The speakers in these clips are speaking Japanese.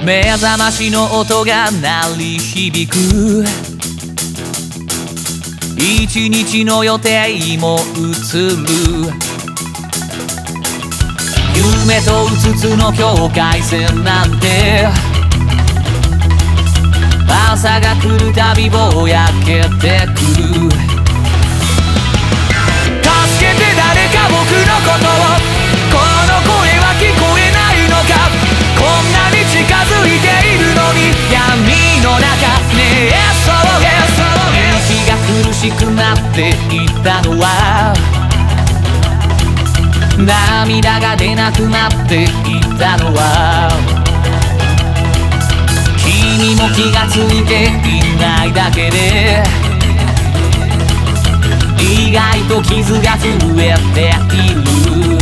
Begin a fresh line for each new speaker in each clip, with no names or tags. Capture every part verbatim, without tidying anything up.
目覚ましの音が鳴り響く。一日の予定も移る。夢とうつつの境界線なんて朝が来るたびぼやけてくる。助けて誰か僕のことを、この声は聞こえないのか。こんなに近づいているのに闇の中。ねえそうへ息が苦しくなっていったのは、涙が出なくなっていったのは、君も気がついていないだけで、意外と傷が増えている。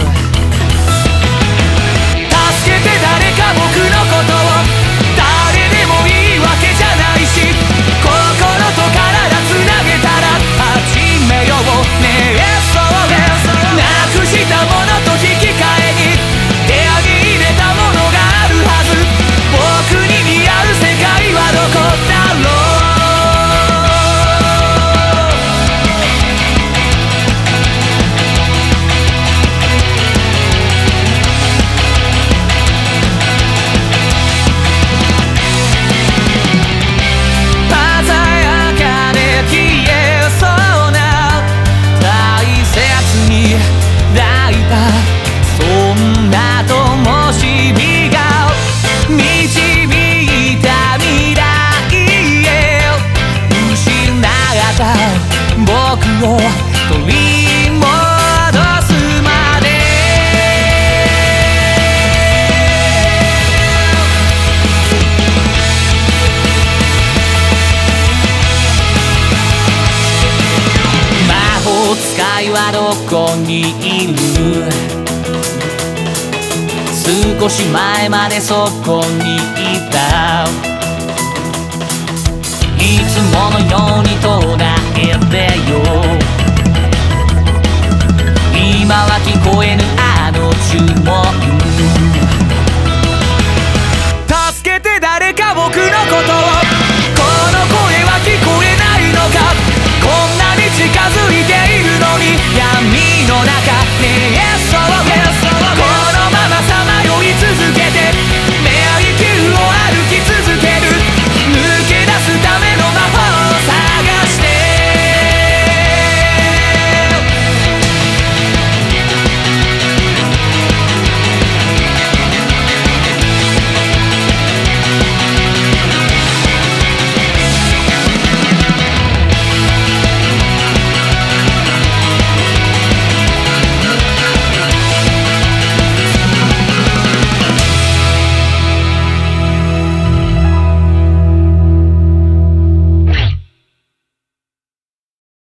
助けて誰か僕のことを、誰でもいいわけじゃないし、心と体つなげたら始めよう。ねえそうです。なくしたものと引き換えに部屋に入れたものがあるはず。僕に似合う世界はどこだろう。僕を取り戻すまで。魔法使いはどこにいる。少し前までそこにいた。いつものように唱えてよ。今は聞こえぬあの呪文。助けて誰か僕のことを。